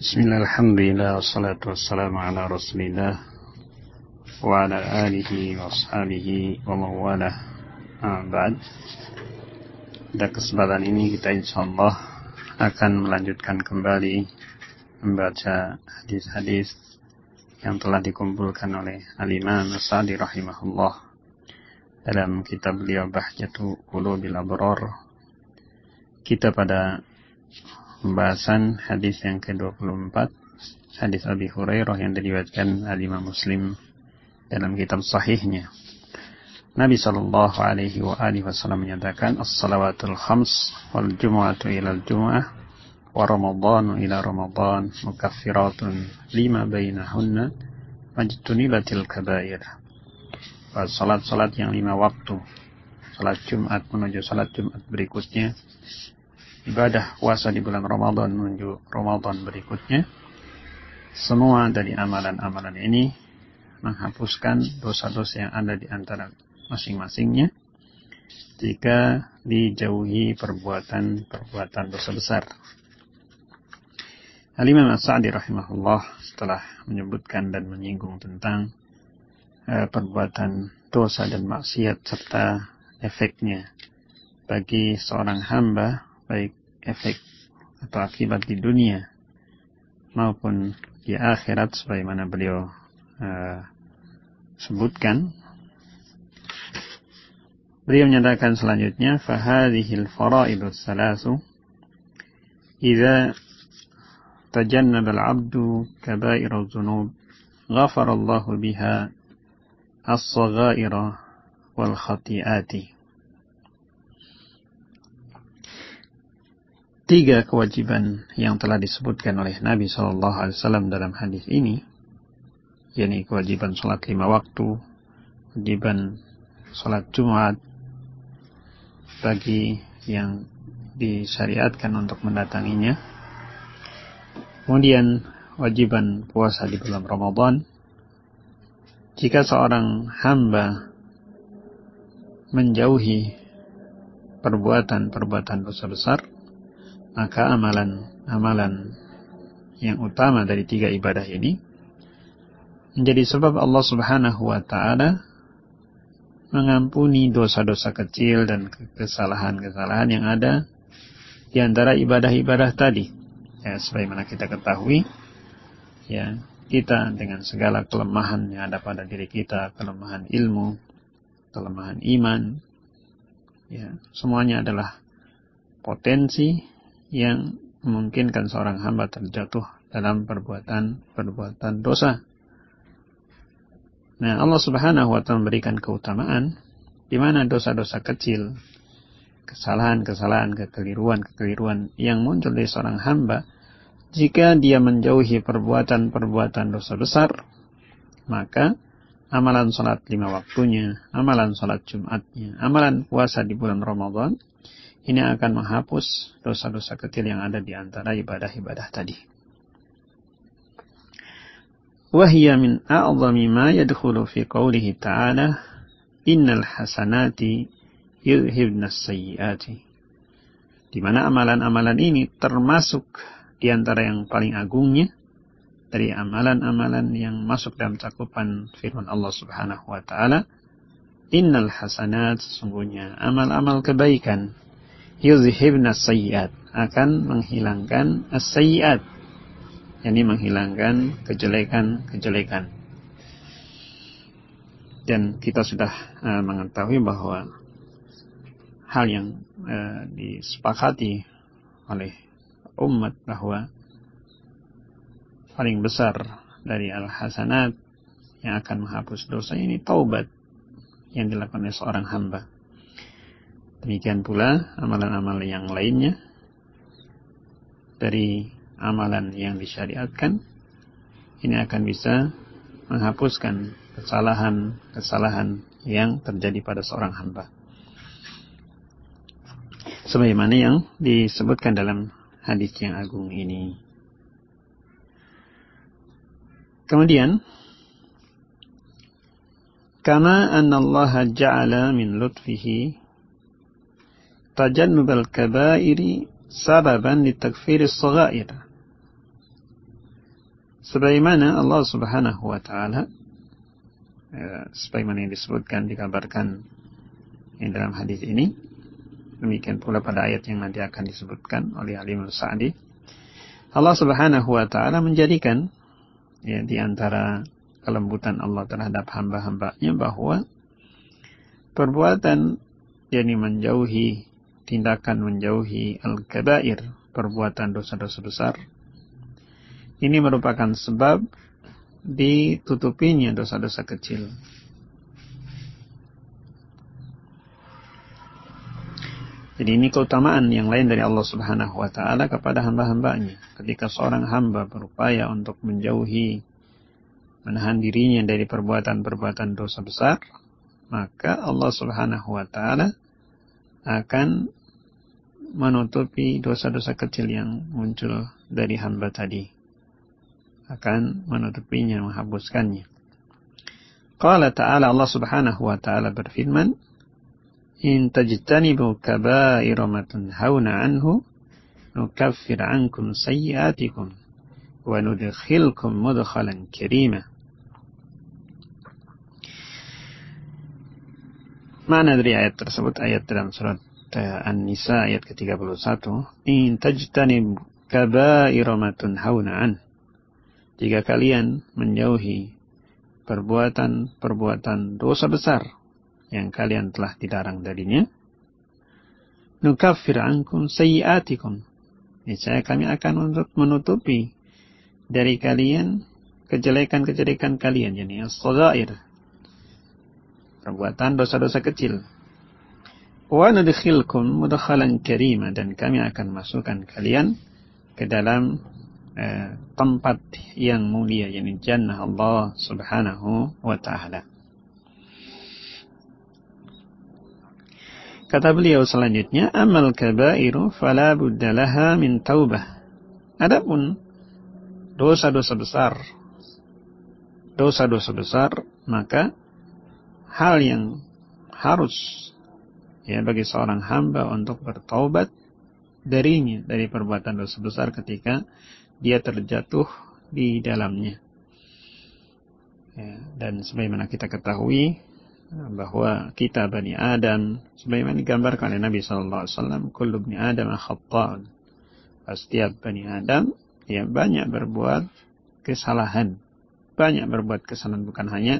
Bismillah, alhamdulillah, wassalatu wassalamu ala rasulillah wa ala alihi wa ashabihi wa mawalah. Ba'd. Pada kesempatan ini kita insyaallah akan melanjutkan kembali membaca hadis-hadis yang telah dikumpulkan oleh Al-Imam As-Sa'di rahimahullah dalam kitab beliau Bahjatu Qulubil Abrar. Kita pada pembahasan hadis yang ke-24, hadis Abi Hurairah yang diriwayatkan Al-Imam Muslim dalam kitab sahihnya. Nabi sallallahu alaihi wa alihi wasallam menyatakan, as-salawatul khams wal jumu'atu ila al-jumu'ah wa ramadhanu ila ramadhan mukaffiratun lima bainahunna majtunibatil kaba'ir. Salat-salat yang 5 waktu, salat Jumat menuju salat Jumat berikutnya, ibadah puasa di bulan Ramadan menuju Ramadan berikutnya, semua dari amalan-amalan ini menghapuskan dosa-dosa yang ada di antara masing-masingnya jika dijauhi perbuatan-perbuatan dosa besar. Al-Imam As-Sa'di rahimahullah setelah menyebutkan dan menyinggung tentang perbuatan dosa dan maksiat serta efeknya bagi seorang hamba, baik efek atau akibat di dunia maupun di akhirat sebagaimana beliau sebutkan. Beliau menyatakan selanjutnya, fahadhil fara'idus salasu idza tajannaba al-'abdu kaba'irudz dzunub ghafara Allahu biha as-saghaira wal khati'ati. 3 kewajiban yang telah disebutkan oleh Nabi SAW dalam hadis ini, yakni kewajiban salat 5 waktu, kewajiban salat Jumat bagi yang disyariatkan untuk mendatanginya, kemudian kewajiban puasa di bulan Ramadan. Jika seorang hamba menjauhi perbuatan-perbuatan dosa besar, maka amalan-amalan yang utama dari 3 ibadah ini menjadi sebab Allah Subhanahu wa ta'ala mengampuni dosa-dosa kecil dan kesalahan-kesalahan yang ada di antara ibadah-ibadah tadi. Ya, sebagaimana kita ketahui, ya, kita dengan segala kelemahan yang ada pada diri kita, kelemahan ilmu, kelemahan iman, ya, semuanya adalah potensi yang memungkinkan seorang hamba terjatuh dalam perbuatan dosa. Nah, Allah Subhanahu wa ta'ala memberikan keutamaan di mana dosa-dosa kecil, kesalahan-kesalahan, kekeliruan-kekeliruan yang muncul dari seorang hamba, jika dia menjauhi perbuatan-perbuatan dosa besar, maka amalan salat 5 waktunya, amalan salat Jumatnya, amalan puasa di bulan Ramadan, ini akan menghapus dosa-dosa kecil yang ada di antara ibadah-ibadah tadi. Wahiyya min a'zami ma yadkhulu fi qawlihi ta'ala innal hasanati yudhibnas sayyiati. Di mana amalan-amalan ini termasuk di antara yang paling agungnya dari amalan-amalan yang masuk dalam cakupan firman Allah Subhanahu wa ta'ala, innal hasanat, sesungguhnya amal-amal kebaikan, yuzhibnas sayyiat, akan menghilangkan as-sayyiat, yakni menghilangkan kejelekan-kejelekan. Dan kita sudah mengetahui bahwa hal yang disepakati oleh umat bahwa paling besar dari al-hasanat yang akan menghapus dosa ini taubat yang dilakukan oleh seorang hamba. Demikian pula amalan-amalan yang lainnya dari amalan yang disyariatkan, ini akan bisa menghapuskan kesalahan-kesalahan yang terjadi pada seorang hamba. Sebagaimana yang disebutkan dalam hadis yang agung ini. Kemudian, kama anna Allah ja'ala min lutfihi tajannubal kabairi sababan litakfiris saghair. Sebagaimana Allah Subhanahu wa taala sebagaimana yang disebutkan dikabarkan dalam hadis ini, demikian pula pada ayat yang nanti akan disebutkan oleh Al-Imam Sa'di, Allah Subhanahu wa taala menjadikan di antara kelembutan Allah terhadap hamba-hambanya bahwa perbuatan menjauhi, tindakan menjauhi al-kabair, perbuatan dosa-dosa besar, ini merupakan sebab ditutupinya dosa-dosa kecil. Jadi ini keutamaan yang lain dari Allah Subhanahu wa taala kepada hamba-hambanya. Ketika seorang hamba berupaya untuk menjauhi, menahan dirinya dari perbuatan-perbuatan dosa besar, maka Allah Subhanahu wa taala akan menutupi dosa-dosa kecil yang muncul dari hamba tadi. Akan menutupinya, menghapuskannya. Qala ta'ala, Allah Subhanahu wa taala berfirman, "In tajtanibu kaba'ira ma tunhauna anhu, nukaffir 'ankum sayyi'atikum wa nudkhilkum mudkhalan karima." Mana dari ayat tersebut? Ayat dalam surat An-Nisa ayat ke-31. In tajtanibu kaba'ira ma tunhauna anhu. Jika kalian menjauhi perbuatan dosa besar yang kalian telah dilarang darinya, nukaffir ankum sayyi'atikum. Niscaya kami akan menutupi dari kalian kejelekan-kejelekan kalian, yakni as-shaghair, perbuatan dosa-dosa kecil. Wa nudkhilkum mudkhalan karima, dan kami akan masukkan kalian ke dalam tempat yang mulia, yakni jannah Allah Subhanahu wa ta'ala. Kata beliau selanjutnya, amal kabairu fala budda laha min taubah. Adapun dosa-dosa besar, maka hal yang harus bagi seorang hamba untuk bertaubat darinya, dari perbuatan dosa besar ketika dia terjatuh di dalamnya. Dan sebagaimana kita ketahui bahwa kita Bani Adam, sebagaimana digambarkan oleh Nabi SAW, kullu bani Adam khatta'un. Setiap Bani Adam banyak berbuat kesalahan. Banyak berbuat kesalahan, bukan hanya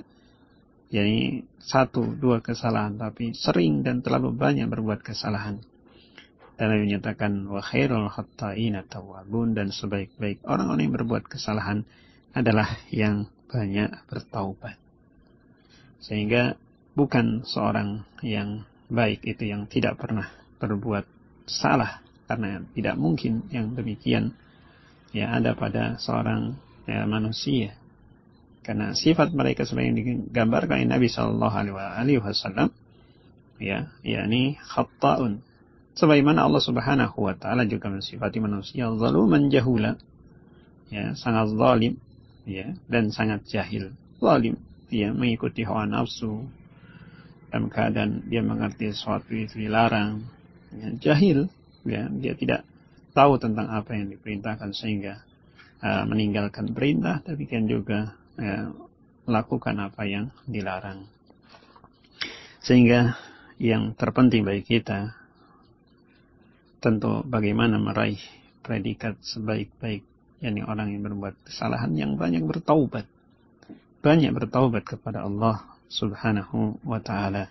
satu dua kesalahan, tapi sering dan terlalu banyak berbuat kesalahan. Dan Nabi menyatakan wa khairul khatta'ina tawwabun, dan sebaik-baik orang-orang yang berbuat kesalahan adalah yang banyak bertaubat. Sehingga bukan seorang yang baik itu yang tidak pernah berbuat salah, karena tidak mungkin yang demikian ada pada seorang manusia. Karena sifat mereka seperti yang digambarkan oleh Nabi sallallahu alaihi wasallam, yakni khatta'un. Sebagaimana Allah Subhanahu wa taala juga mensifati manusia zaluman jahula, sangat zalim, dan sangat jahil. Zalim, mengikuti hawa nafsu dalam keadaan dia mengerti sesuatu itu dilarang. Jahil, dia tidak tahu tentang apa yang diperintahkan sehingga meninggalkan perintah, demikian juga melakukan apa yang dilarang. Sehingga yang terpenting bagi kita tentu bagaimana meraih predikat sebaik-baik, yakni orang yang berbuat kesalahan yang banyak bertaubat kepada Allah Subhanahu wa ta'ala.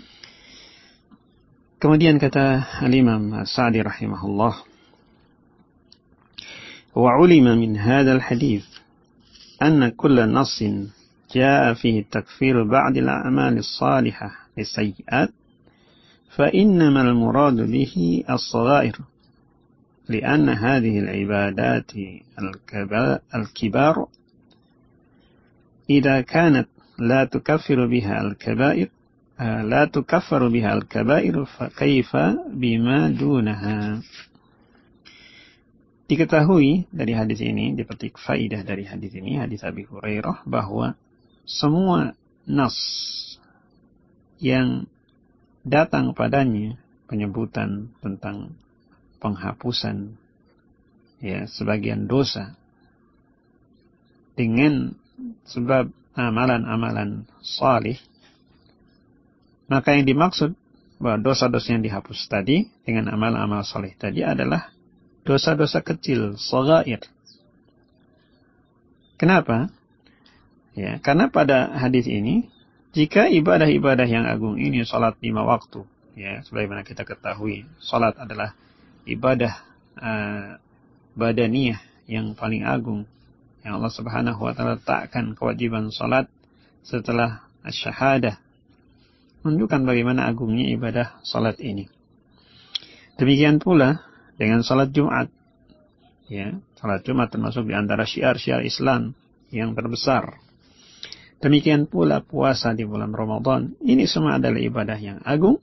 Kemudian kata Al-Imam Sa'di rahimahullah, wa ulima min hadzal hadits anna kulla nassin jaa fihi takfir ba'd al-a'mal as-salihah lis-sayyi'at فإنما المراد به الصغائر لأن هذه العبادات الكبار إذا كانت لا تكفر بها الكبائر فكيف بما دونها. Diketahui dari hadis ini, dipetik faidah dari hadis ini, hadis Abi Hurairah, bahwa semua nas yang datang padanya penyebutan tentang penghapusan sebagian dosa, dengan sebab amalan-amalan salih, maka yang dimaksud bahwa dosa-dosa yang dihapus tadi dengan amal-amal salih tadi adalah dosa-dosa kecil, shaghair. Kenapa? Ya, karena pada hadis ini, jika ibadah-ibadah yang agung ini, salat 5 waktu, ya, sebagaimana kita ketahui, salat adalah ibadah badaniyah yang paling agung, yang Allah Subhanahu wa taala letakkan kewajiban salat setelah asy-syahadah, menunjukkan bagaimana agungnya ibadah salat ini. Demikian pula dengan salat Jumat. Ya, salat Jumat termasuk di antara syiar-syiar Islam yang terbesar. Demikian pula puasa di bulan Ramadan. Ini semua adalah ibadah yang agung.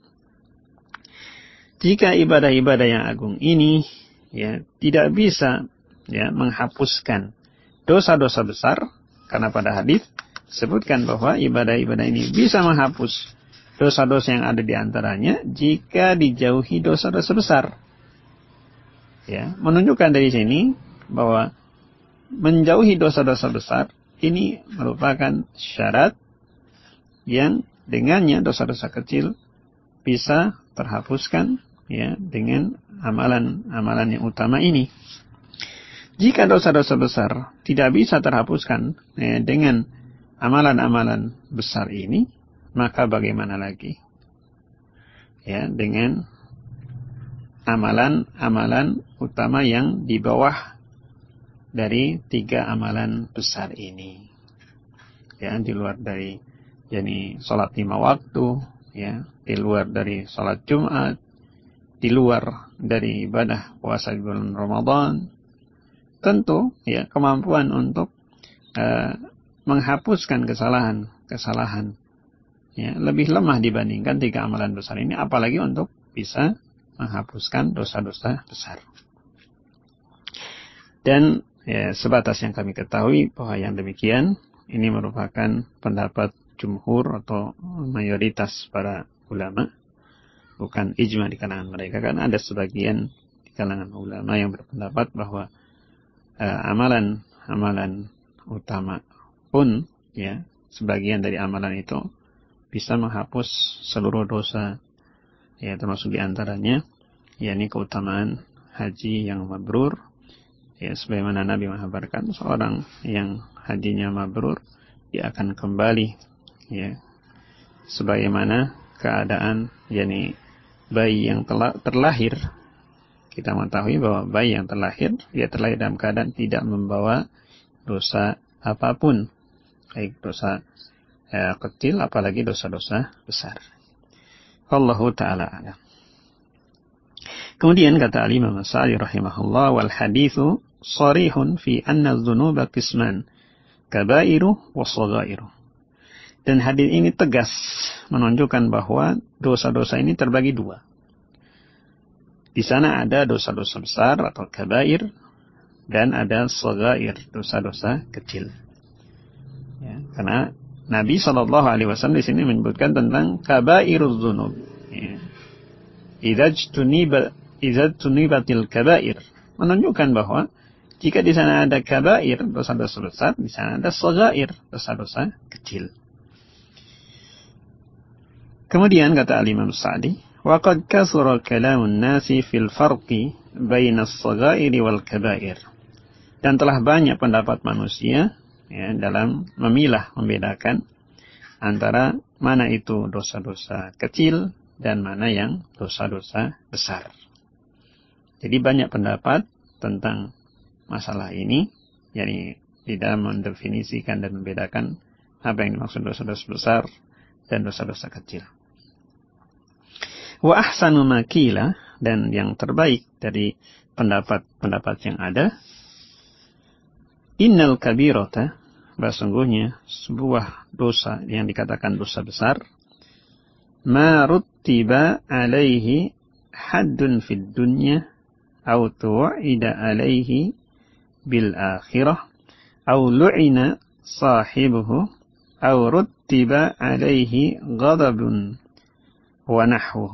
Jika ibadah-ibadah yang agung ini ya tidak bisa ya menghapuskan dosa-dosa besar, karena pada hadis disebutkan bahwa ibadah-ibadah ini bisa menghapus dosa-dosa yang ada di antaranya jika dijauhi dosa-dosa besar. Ya, menunjukkan dari sini bahwa menjauhi dosa-dosa besar ini merupakan syarat yang dengannya dosa-dosa kecil bisa terhapuskan ya dengan amalan-amalan yang utama ini. Jika dosa-dosa besar tidak bisa terhapuskan ya, dengan amalan-amalan besar ini, maka bagaimana lagi ya dengan amalan-amalan utama yang di bawah dari 3 amalan besar ini. Ya, di luar dari salat 5 waktu, ya, di luar dari salat Jumat, di luar dari ibadah puasa di bulan Ramadan. Tentu ya kemampuan untuk menghapuskan kesalahan ya lebih lemah dibandingkan 3 amalan besar ini, apalagi untuk bisa menghapuskan dosa-dosa besar. Dan ya, sebatas yang kami ketahui bahwa yang demikian ini merupakan pendapat jumhur atau mayoritas para ulama, bukan ijma di kalangan mereka. Kan ada sebagian di kalangan ulama yang berpendapat bahwa amalan-amalan utama pun ya sebagian dari amalan itu bisa menghapus seluruh dosa, ya termasuk diantaranya yakni keutamaan haji yang mabrur. Ya, sebagaimana Nabi mengabarkan seorang yang hajinya mabrur, dia akan kembali ya sebagaimana keadaan yakni bayi yang telah terlahir. Kita mengetahui bahwa bayi yang terlahir, dia terlahir dalam keadaan tidak membawa dosa apapun, baik dosa kecil apalagi dosa-dosa besar. Wallahu ta'ala a'lam. Kemudian kata Al-Imam As-Sa'di rahimahullah, wal haditsu sharihun fi anna adz-dzunuba qisman, kabairu wa shaghairu. Dan hadis ini tegas menunjukkan bahwa dosa-dosa ini terbagi 2. Di sana ada dosa-dosa besar atau kabair dan ada shaghair, dosa-dosa kecil. Ya, karena Nabi SAW di sini menyebutkan tentang kabairuz dzunub. Ya. Idza tunibatil kabair, menunjukkan bahwa jika di sana ada kabair, dosa-dosa besar, di sana ada shaghair, dosa-dosa kecil. Kemudian kata Al-Imam Sa'di, wa qad kasura kalamun nasi fil farqi baina as-shaghair wal kabair. Dan telah banyak pendapat manusia ya, dalam membedakan antara mana itu dosa-dosa kecil dan mana yang dosa-dosa besar. Jadi banyak pendapat tentang masalah ini, yakni tidak mendefinisikan dan membedakan apa yang dimaksud dosa-dosa besar dan dosa-dosa kecil. Wa ahsanu ma qila, dan yang terbaik dari pendapat-pendapat yang ada, innal kabirata, sesungguhnya sebuah dosa yang dikatakan dosa besar, ma ruttiba alaihi haddun fid dunya aw tu'ida alaihi bil akhirah aw lu'ina sahibuhu aw ruttiba alaihi ghadabun wa nahwu.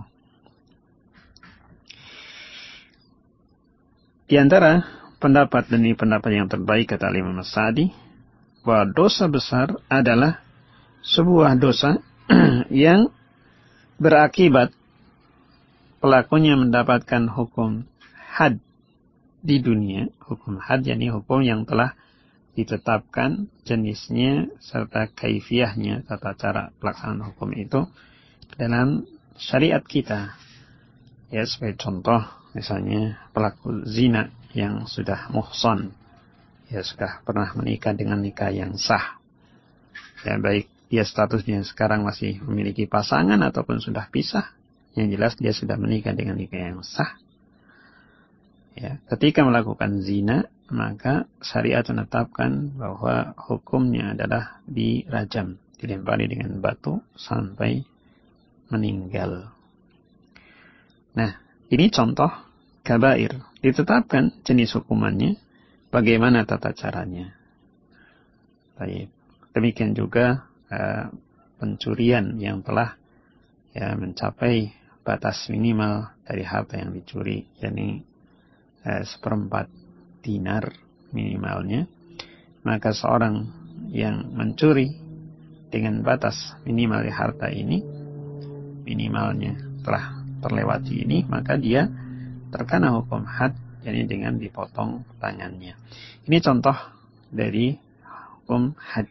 Di antara pendapat yang terbaik kata Imam As-Sa'di, bahwa dosa besar adalah sebuah dosa yang berakibat pelakunya mendapatkan hukum had di dunia. Hukum had, yakni hukum yang telah ditetapkan jenisnya serta kaifiyahnya, tata cara pelaksanaan hukum itu dalam syariat kita. Ya, sebagai contoh, misalnya pelaku zina yang sudah muhsan, ya sudah pernah menikah dengan nikah yang sah. Ya, baik dia statusnya sekarang masih memiliki pasangan ataupun sudah pisah, yang jelas dia sudah menikah dengan nikah yang sah. Ya, ketika melakukan zina, maka syariat menetapkan bahwa hukumnya adalah dirajam, dilempari dengan batu sampai meninggal. Nah, ini contoh kabair. Ditetapkan jenis hukumannya, bagaimana tata caranya. Baik. Demikian juga pencurian yang telah mencapai batas minimal dari harta yang dicuri, yakni 1/4 dinar minimalnya, maka seorang yang mencuri dengan batas minimal di harta ini, minimalnya telah terlewati ini, maka dia terkena hukum had, yakni dengan dipotong tangannya. Ini contoh dari hukum had.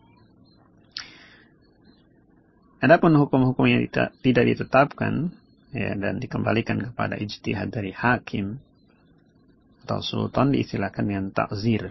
Adapun hukum-hukum yang tidak ditetapkan, ya, dan dikembalikan kepada ijtihad dari hakim atau sultan, diistilahkan dengan ta'zir.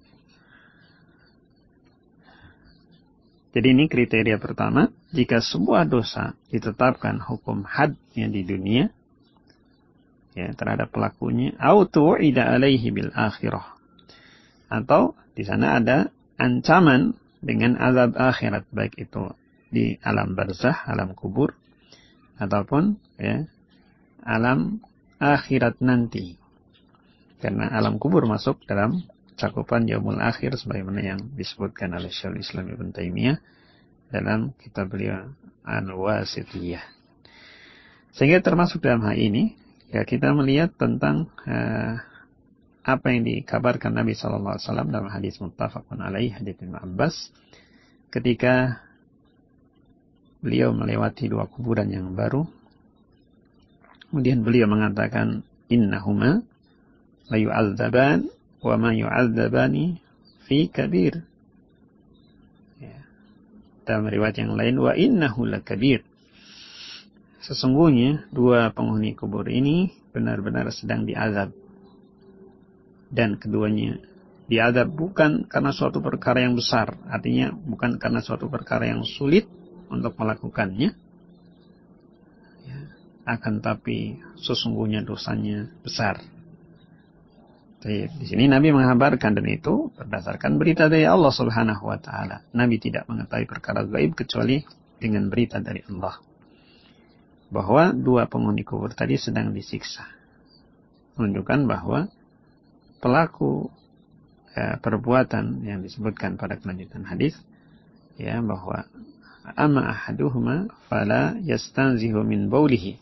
Jadi ini kriteria pertama, jika sebuah dosa ditetapkan hukum hadnya di dunia, ya, terhadap pelakunya, atau tu'ida alaihi bil akhirah, atau di sana ada ancaman dengan azab akhirat, baik itu di alam barzah, alam kubur, ataupun ya, alam akhirat nanti. Karena alam kubur masuk dalam cakupan yaumul akhir, sebagaimana yang disebutkan oleh Syekhul Islam Ibnu Taimiyah dalam kitab beliau Al-Wasithiyah. Sehingga termasuk dalam hal ini, ya, kita melihat tentang apa yang dikabarkan Nabi SAW dalam hadis muttafaqun alaih, hadis Ibnu Abbas, ketika beliau melewati 2 kuburan yang baru, kemudian beliau mengatakan, innahuma la yu'adzaban wa ma yu'adzabani fi kabir. Ya. Dalam riwayat yang lain, wa innahu lakabir. Sesungguhnya 2 penghuni kubur ini benar-benar sedang diazab. Dan keduanya diazab bukan karena suatu perkara yang besar, artinya bukan karena suatu perkara yang sulit untuk melakukannya, ya, akan tapi sesungguhnya dosanya besar. Jadi, di sini Nabi mengabarkan, dan itu berdasarkan berita dari Allah Subhanahu wa taala. Nabi tidak mengetahui perkara gaib kecuali dengan berita dari Allah, bahwa 2 penghuni kubur tadi sedang disiksa. Menunjukkan bahwa pelaku perbuatan yang disebutkan pada kelanjutan hadis, ya, bahwa amma ahaduhuma fala yastanzihu min baulihi.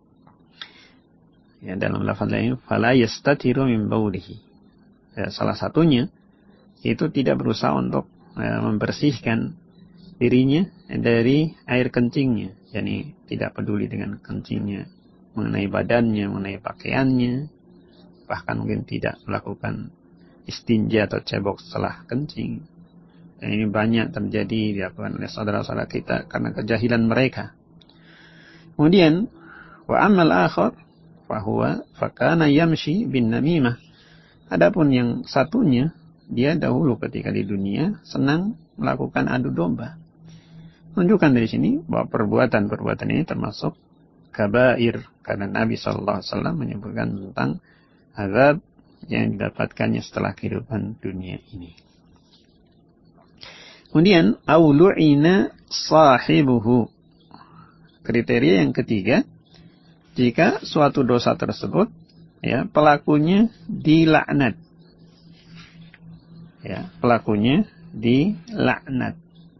Ya, dalam lafaz lain, fala yastatiru min baulihi. Ya, salah satunya itu tidak berusaha untuk membersihkan dirinya dari air kencingnya, yakni tidak peduli dengan kencingnya, mengenai badannya, mengenai pakaiannya, bahkan mungkin tidak melakukan istinja atau cebok setelah kencing. Dan ini banyak terjadi dilakukan oleh saudara-saudara kita karena kejahilan mereka. Kemudian wa amal akhar fahuwa fakana yamshi bin namimah. Adapun yang satunya, dia dahulu ketika di dunia senang melakukan adu domba. Menunjukkan dari sini bahwa perbuatan-perbuatan ini termasuk kabair, karena Nabi SAW menyebutkan tentang azab yang didapatkannya setelah kehidupan dunia ini. Kemudian aulu'ina sahibuhu. Kriteria yang ketiga, jika suatu dosa tersebut, ya, pelakunya dilaknat. Ya, pelakunya dilaknat.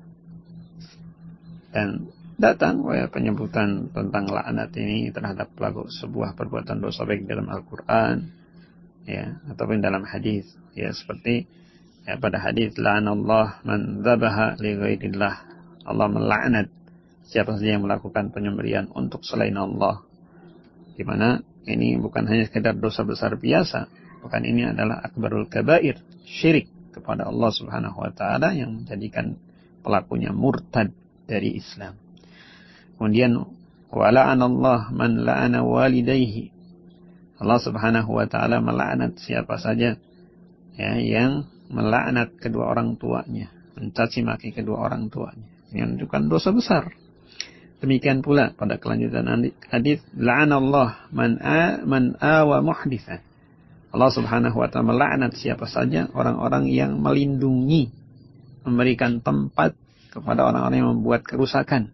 Dan datang penyebutan tentang laknat ini terhadap pelaku sebuah perbuatan dosa, baik dalam Al-Quran, ya, ataupun dalam hadis, ya, seperti pada hadis la'anallah man dzabaha li ghairillah. Allah melaknat siapa saja yang melakukan penyembelihan untuk selain Allah. Di mana ini bukan hanya sekedar dosa besar biasa, bukan, ini adalah akbarul kabair, syirik kepada Allah Subhanahu wa taala yang menjadikan pelakunya murtad dari Islam. Kemudian wa la'anallah man la'ana walidayhi. Allah Subhanahu wa taala melaknat siapa saja ya yang melaknat kedua orang tuanya, mencaci maki kedua orang tuanya. Ini menunjukkan dosa besar. Demikian pula pada kelanjutan hadis la'anallah man awa muhditsan. Allah Subhanahu wa taala melaknat siapa saja orang-orang yang melindungi, memberikan tempat kepada orang-orang yang membuat kerusakan.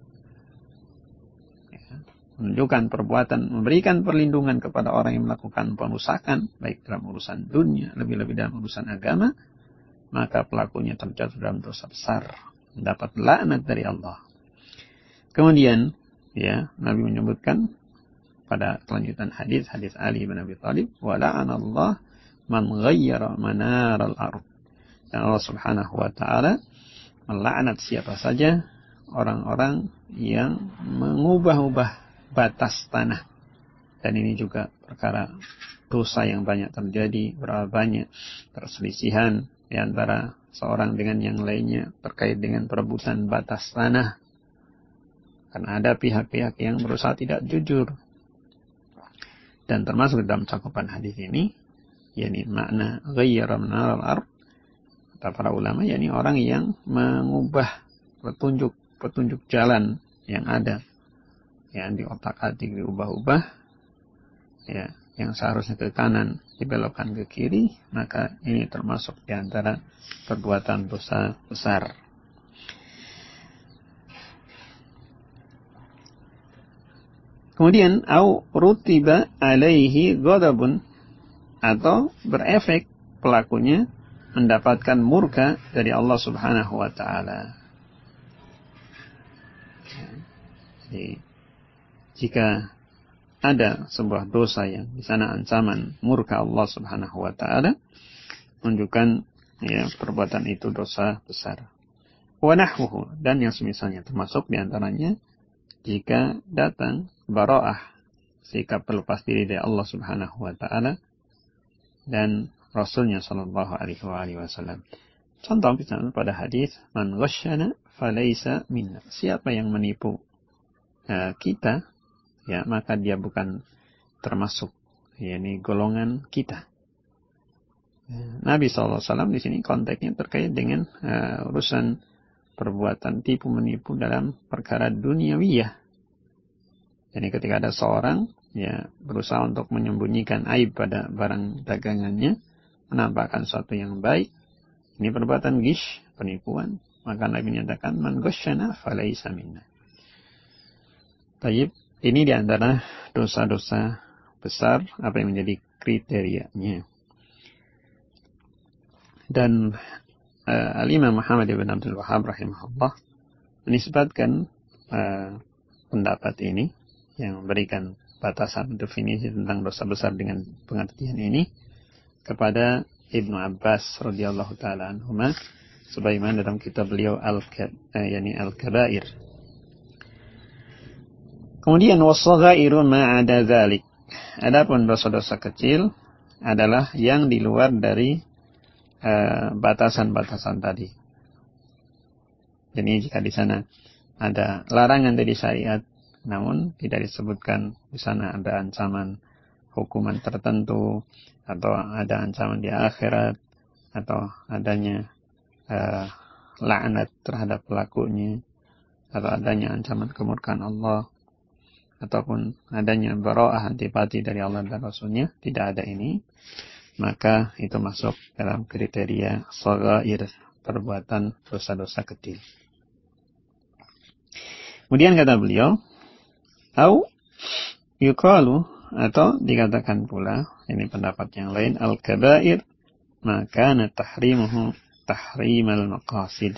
Menunjukkan perbuatan memberikan perlindungan kepada orang yang melakukan perusakan, baik dalam urusan dunia, lebih-lebih dalam urusan agama, maka pelakunya terjatuh dalam dosa besar, mendapat laknat dari Allah. Kemudian ya, Nabi menyebutkan pada kelanjutan hadis Ali bin Abi Thalib, wa la'anallah man ghayyara manaral ardh. Dan Allah Subhanahu wa taala melaknat siapa saja orang-orang yang mengubah-ubah batas tanah. Dan ini juga perkara dosa yang banyak terjadi, berapa banyak perselisihan di antara seorang dengan yang lainnya terkait dengan perebutan batas tanah. Karena ada pihak-pihak yang berusaha tidak jujur. Dan termasuk dalam cakupan hadis ini, yakni makna ghayyara manaral ardh, kata para ulama, yakni orang yang mengubah petunjuk jalan yang ada, yang di otak-atik diubah-ubah, ya, yang seharusnya ke kanan dibelokkan ke kiri, maka ini termasuk di antara perbuatan dosa besar. Kemudian au rutiba alaihi ghadabun, atau berefek pelakunya mendapatkan murka dari Allah Subhanahu wa taala. Jadi jika ada sebuah dosa yang di sana ancaman murka Allah Subhanahu wa taala, menunjukkan ya perbuatan itu dosa besar. Wa nahwuhu, dan yang semisalnya, termasuk di antaranya jika datang bara'ah, sikap berlepas diri dari Allah Subhanahu wa taala dan Rasulnya sallallahu alaihi wasallam. Contoh misalnya pada hadis man ghasyana falaysa minna. Siapa yang menipu kita, ya maka dia bukan termasuk, yakni golongan kita. Nabi SAW di sini konteksnya terkait dengan urusan perbuatan tipu menipu dalam perkara duniawiyah. Jadi ketika ada seorang ya berusaha untuk menyembunyikan aib pada barang dagangannya, menampakkan sesuatu yang baik, ini perbuatan ghish, penipuan, maka Nabi menyatakan man ghasyana falaysa minna. Baik, ini di antara dosa-dosa besar apa yang menjadi kriterianya. Dan Al-Imam Muhammad ibn Abdul Wahhab rahimahullah menisbatkan pendapat ini yang memberikan batasan definisi tentang dosa besar dengan pengertian ini kepada Ibnu Abbas radhiyallahu taala anhuma, sebagaimana dalam kitab beliau Al-Kabair. Kemudian was-saghairu ma'ada dzalik. Adapun dosa-dosa kecil adalah yang di luar dari batasan-batasan tadi. Jadi jika di sana ada larangan dari syariat, namun tidak disebutkan di sana ada ancaman hukuman tertentu, atau ada ancaman di akhirat, atau adanya laknat terhadap pelakunya, atau adanya ancaman kemurkaan Allah, ataupun adanya bara'ah, antipati dari Allah dan Rasulnya, tidak ada ini, maka itu masuk dalam kriteria shaghair, perbuatan dosa-dosa kecil. Kemudian kata beliau, au yuqalu, atau dikatakan pula, ini pendapat yang lain, al-kabair maka tahrimuhu tahrimal maqasid,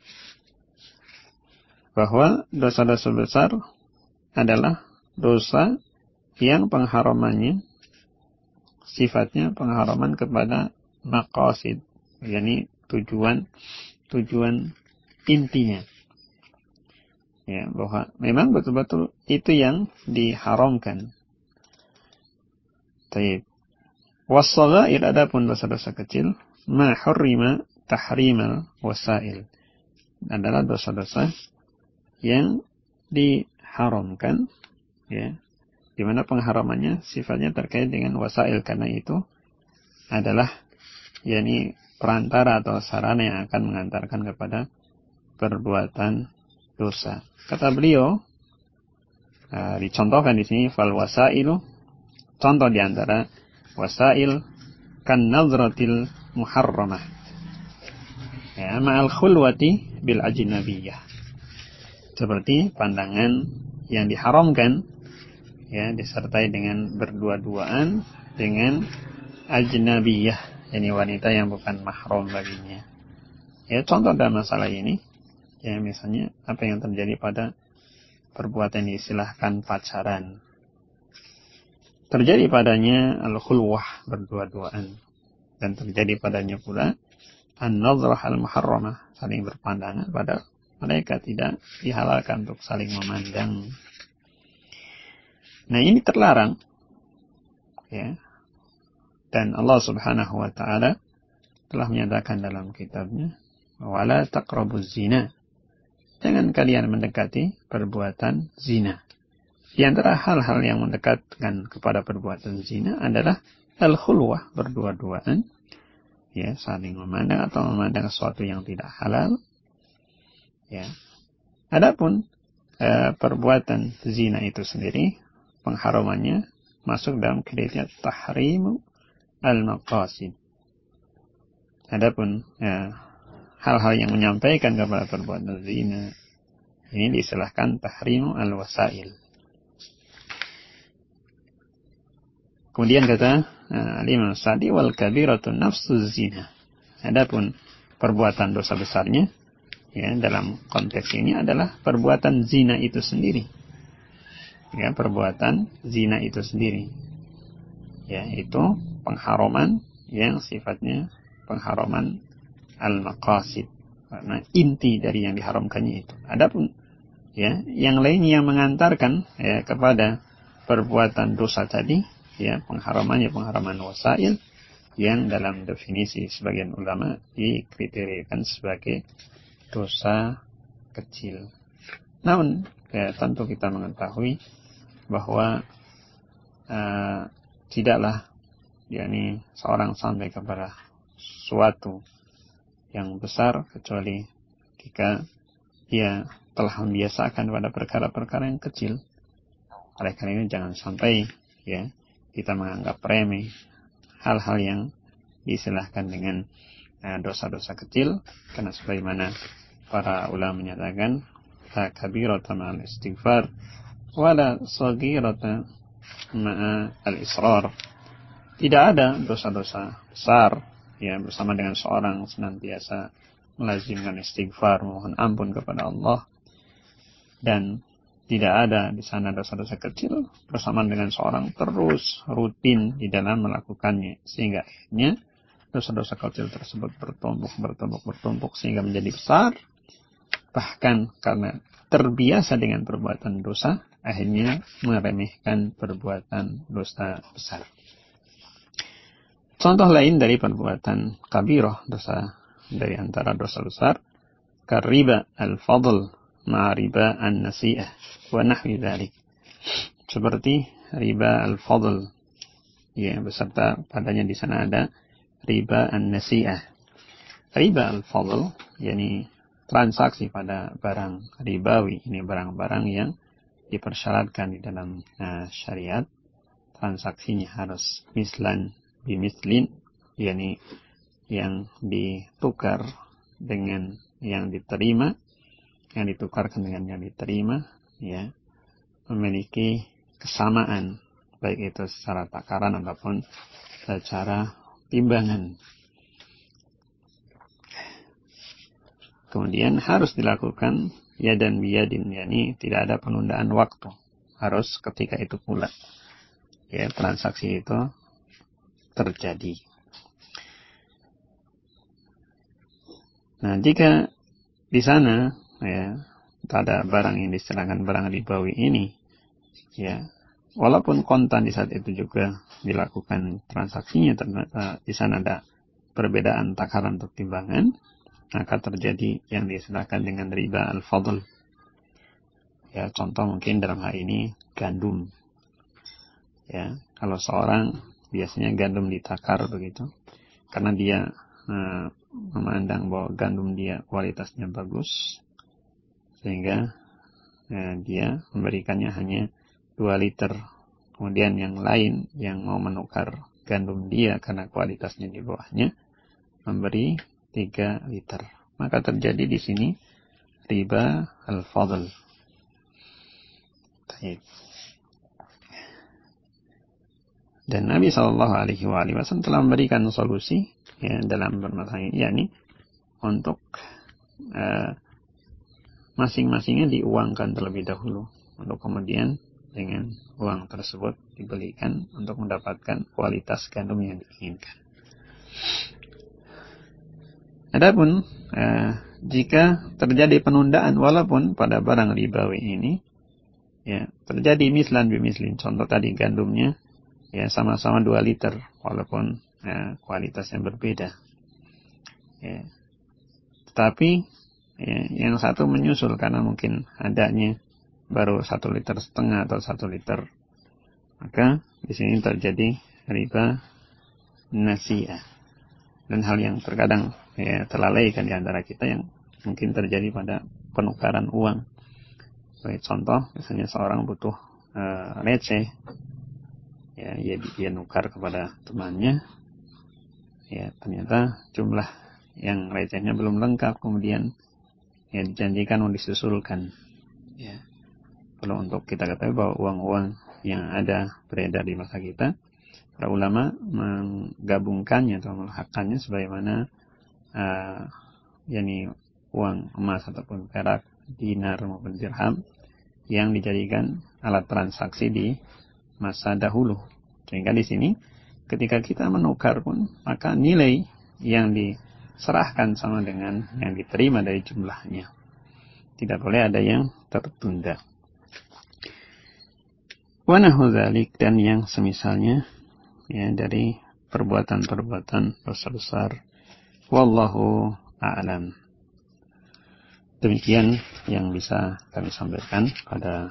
bahwa dosa-dosa besar adalah dosa yang pengharamannya sifatnya pengharaman kepada maqasid, yakni tujuan intinya. Ya, bahwa memang betul-betul itu yang diharamkan. Taib. Was-shaghair, adapun dosa-dosa kecil, ma hurrima tahrimal wasail, adalah dosa-dosa yang diharamkan, ya, di mana pengharamannya sifatnya terkait dengan wasail, karena itu adalah yakni perantara atau sarana yang akan mengantarkan kepada perbuatan dosa. Kata beliau, dicontohkan di sini, fal wasailu, contoh di antara wasail, kan nazratil muharramah, ya, ma'al khulwati bil ajnabiyah, seperti pandangan yang diharamkan, ya, disertai dengan berdua-duaan dengan ajnabiyah, yakni wanita yang bukan mahram baginya. Ya, contoh dalam masalah ini, ya, misalnya apa yang terjadi pada perbuatan yang diistilahkan pacaran. Terjadi padanya al-khulwah, berdua-duaan, dan terjadi padanya pula an-nazrah al-muharramah, saling berpandangan, pada mereka tidak dihalalkan untuk saling memandang. Nah, ini terlarang, ya. Dan Allah Subhanahu wa taala telah menyatakan dalam kitabnya, wala taqrabuz zina, jangan kalian mendekati perbuatan zina. Di antara hal-hal yang mendekatkan kepada perbuatan zina adalah al-khulwah, berdua-duaan, ya, saling memandang atau memandang sesuatu yang tidak halal, ya. Adapun perbuatan zina itu sendiri, pengharamannya masuk dalam kriteria tahrimu al-maqasid. Adapun hal-hal yang menyampaikan kepada perbuatan zina, ini diistilahkan tahrimu al-wasail. Kemudian kata Imam Sa'di, wal kabiratu nafsu zina. Adapun perbuatan dosa besarnya, ya, dalam konteks ini adalah perbuatan zina itu sendiri. Ya, perbuatan zina itu sendiri. Ya, itu pengharaman yang sifatnya pengharaman al-maqasid, karena inti dari yang diharamkannya itu. Adapun, ya, yang lain yang mengantarkan, ya, kepada perbuatan dosa tadi, ya, pengharamannya pengharaman wasail, yang dalam definisi sebagian ulama dikriteriakan sebagai dosa kecil. Namun, ya, tentu kita mengetahui bahwa tidaklah, yakni seorang sampai kepada suatu yang besar kecuali jika dia telah membiasakan pada perkara-perkara yang kecil. Oleh karena ini jangan sampai, ya, kita menganggap remeh hal-hal yang diistilahkan dengan dosa-dosa kecil, karena sebagaimana para ulama menyatakan, la kabirata ma'al istighfar wala saghirata ma'al israr. Tidak ada dosa-dosa besar, ya, bersama dengan seorang senantiasa melazimkan istighfar, mohon ampun kepada Allah, dan tidak ada di sana dosa-dosa kecil bersamaan dengan seorang terus rutin di dalam melakukannya, sehingga akhirnya dosa-dosa kecil tersebut bertumpuk sehingga menjadi besar. Bahkan karena terbiasa dengan perbuatan dosa, akhirnya meremehkan perbuatan dosa besar. Contoh lain dari perbuatan kabirah, dosa dari antara dosa besar, kariba al-fadl ma'a riba an-nasi'ah wa nahwi dzalik. Seperti riba al-fadl, ya, beserta padanya di sana ada riba an-nasi'ah. Riba al-fadl, yakni transaksi pada barang ribawi, ini barang-barang yang dipersyaratkan di dalam syariat, transaksinya harus mislan bimislin, yakni yang ditukar dengan yang diterima, yang ditukarkan dengan yang diterima, ya, memiliki kesamaan, baik itu secara takaran ataupun secara timbangan. Kemudian harus dilakukan yadan biyadin, yakni tidak ada penundaan waktu, harus ketika itu pula, ya, transaksi itu terjadi. Nah, jika di sana ya ada barang yang diserahkan barang ribawi ini, ya walaupun kontan di saat itu juga dilakukan transaksinya, ternyata di sana ada perbedaan takaran untuk timbangan, maka terjadi yang diserahkan dengan riba al-fadl. Ya, contoh mungkin dalam hal ini gandum. Ya, kalau seorang biasanya gandum ditakar begitu, karena dia memandang bahwa gandum dia kualitasnya bagus, sehingga dia memberikannya hanya 2 liter. Kemudian yang lain yang mau menukar gandum dia karena kualitasnya di bawahnya memberi 3 liter. Maka terjadi di sini riba al-fadl. Dan Nabi SAW telah memberikan solusi ya, dalam permasalahan ini, yakni untuk masing-masingnya diuangkan terlebih dahulu, untuk kemudian dengan uang tersebut dibelikan untuk mendapatkan kualitas gandum yang diinginkan. Adapun jika terjadi penundaan walaupun pada barang ribawi ini, ya terjadi mislan bimislin. Contoh tadi gandumnya ya sama-sama 2 liter walaupun kualitasnya berbeda. Ya. Tetapi ya, yang satu menyusul karena mungkin adanya baru 1,5 liter atau 1 liter. Maka di sini terjadi riba nasi'ah. Dan hal yang terkadang ya terlalaikan di antara kita yang mungkin terjadi pada penukaran uang. Sebagai contoh, misalnya seorang butuh receh, ya dia nukar kepada temannya, ya ternyata jumlah yang recehnya belum lengkap, kemudian ya dijanjikan mau disusulkan. Ya, kalau untuk kita ketahui bahwa uang-uang yang ada beredar di masa kita, para ulama menggabungkannya atau melahakkannya sebagaimana yakni uang emas ataupun perak, dinar maupun dirham yang dijadikan alat transaksi di masa dahulu. Sehingga di sini ketika kita menukar pun maka nilai yang diserahkan sama dengan yang diterima dari jumlahnya. Tidak boleh ada yang tertunda. Wa nahu dzalik, dan yang semisalnya ya dari perbuatan-perbuatan besar-besar. Wallahu a'lam. Demikian yang bisa kami sampaikan pada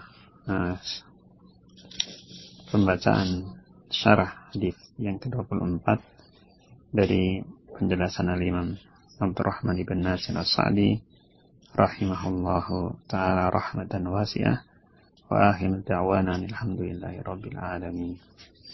pembacaan syarah hadis yang ke-24 dari penjelasan Al-Imam Abdurrahman ibn Nasir As-Sa'di rahimahullahu ta'ala rahmatan wasi'ah. Wa akhir da'wana alhamdulillahi rabbil alamin.